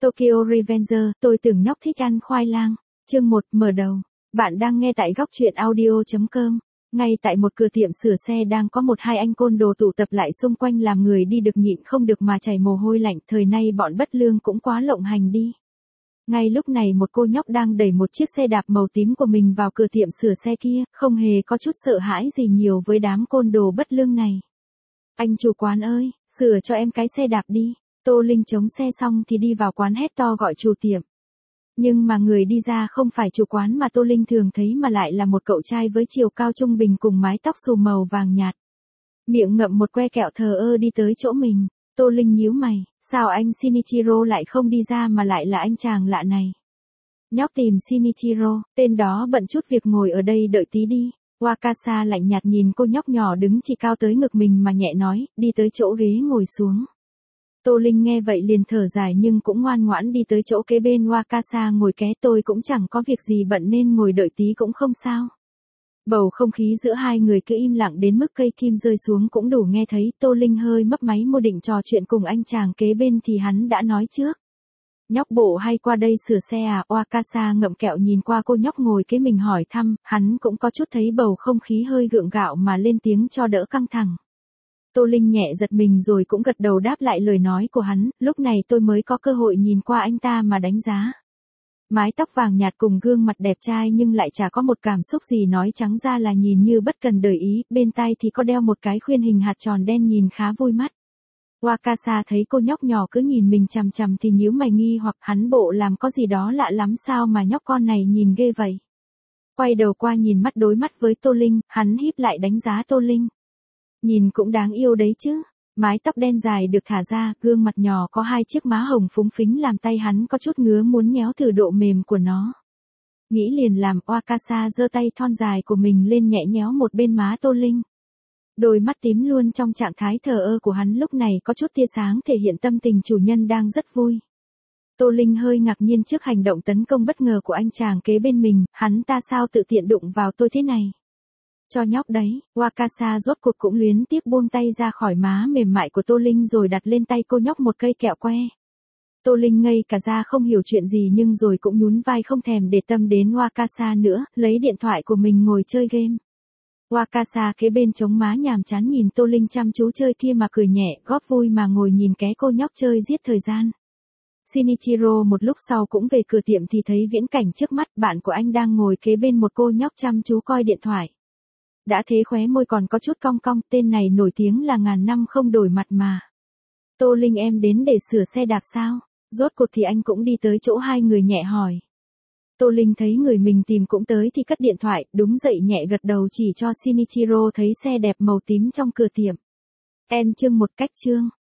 Tokyo Revenger, tôi tưởng nhóc thích ăn khoai lang. Chương 1, mở đầu. Bạn đang nghe tại góc truyện audio.com. Ngay tại một cửa tiệm sửa xe đang có một hai anh côn đồ tụ tập lại xung quanh làm người đi được nhịn không được mà chảy mồ hôi lạnh. Thời nay bọn bất lương cũng quá lộng hành đi. Ngay lúc này một cô nhóc đang đẩy một chiếc xe đạp màu tím của mình vào cửa tiệm sửa xe kia, không hề có chút sợ hãi gì nhiều với đám côn đồ bất lương này. Anh chủ quán ơi, sửa cho em cái xe đạp đi. Tô Linh chống xe xong thì đi vào quán hét to gọi chủ tiệm. Nhưng mà người đi ra không phải chủ quán mà Tô Linh thường thấy mà lại là một cậu trai với chiều cao trung bình cùng mái tóc xù màu vàng nhạt. Miệng ngậm một que kẹo thờ ơ đi tới chỗ mình. Tô Linh nhíu mày, sao anh Shinichiro lại không đi ra mà lại là anh chàng lạ này? Nhóc tìm Shinichiro, tên đó bận chút việc ngồi ở đây đợi tí đi. Wakasa lạnh nhạt nhìn cô nhóc nhỏ đứng chỉ cao tới ngực mình mà nhẹ nói, đi tới chỗ ghế ngồi xuống. Tô Linh nghe vậy liền thở dài nhưng cũng ngoan ngoãn đi tới chỗ kế bên Wakasa ngồi ké. Tôi cũng chẳng có việc gì bận nên ngồi đợi tí cũng không sao. Bầu không khí giữa hai người cứ im lặng đến mức cây kim rơi xuống cũng đủ nghe thấy. Tô Linh hơi mấp máy môi định trò chuyện cùng anh chàng kế bên thì hắn đã nói trước. Nhóc bộ hay qua đây sửa xe à? Wakasa ngậm kẹo nhìn qua cô nhóc ngồi kế mình hỏi thăm, hắn cũng có chút thấy bầu không khí hơi gượng gạo mà lên tiếng cho đỡ căng thẳng. Tô Linh nhẹ giật mình rồi cũng gật đầu đáp lại lời nói của hắn, lúc này tôi mới có cơ hội nhìn qua anh ta mà đánh giá. Mái tóc vàng nhạt cùng gương mặt đẹp trai nhưng lại chả có một cảm xúc gì, nói trắng ra là nhìn như bất cần đời ý, bên tai thì có đeo một cái khuyên hình hạt tròn đen nhìn khá vui mắt. Wakasa thấy cô nhóc nhỏ cứ nhìn mình chằm chằm thì nhíu mày nghi hoặc hắn bộ làm có gì đó lạ lắm sao mà nhóc con này nhìn ghê vậy. Quay đầu qua nhìn mắt đối mắt với Tô Linh, hắn híp lại đánh giá Tô Linh. Nhìn cũng đáng yêu đấy chứ. Mái tóc đen dài được thả ra, gương mặt nhỏ có hai chiếc má hồng phúng phính làm tay hắn có chút ngứa muốn nhéo thử độ mềm của nó. Nghĩ liền làm, Wakasa giơ tay thon dài của mình lên nhẹ nhéo một bên má Tô Linh. Đôi mắt tím luôn trong trạng thái thờ ơ của hắn lúc này có chút tia sáng thể hiện tâm tình chủ nhân đang rất vui. Tô Linh hơi ngạc nhiên trước hành động tấn công bất ngờ của anh chàng kế bên mình, hắn ta sao tự tiện đụng vào tôi thế này. Cho nhóc đấy, Wakasa rốt cuộc cũng luyến tiếc buông tay ra khỏi má mềm mại của Tô Linh rồi đặt lên tay cô nhóc một cây kẹo que. Tô Linh ngây cả ra không hiểu chuyện gì nhưng rồi cũng nhún vai không thèm để tâm đến Wakasa nữa, lấy điện thoại của mình ngồi chơi game. Wakasa kế bên chống má nhàm chán nhìn Tô Linh chăm chú chơi kia mà cười nhẹ, góp vui mà ngồi nhìn ké cô nhóc chơi giết thời gian. Shinichiro một lúc sau cũng về cửa tiệm thì thấy viễn cảnh trước mắt, bạn của anh đang ngồi kế bên một cô nhóc chăm chú coi điện thoại. Đã thế khóe môi còn có chút cong cong, tên này nổi tiếng là ngàn năm không đổi mặt mà. Tô Linh em đến để sửa xe đạp sao? Rốt cuộc thì anh cũng đi tới chỗ hai người nhẹ hỏi. Tô Linh thấy người mình tìm cũng tới thì cất điện thoại, đúng dậy nhẹ gật đầu chỉ cho Shinichiro thấy xe đẹp màu tím trong cửa tiệm. Chương 1 cách chương.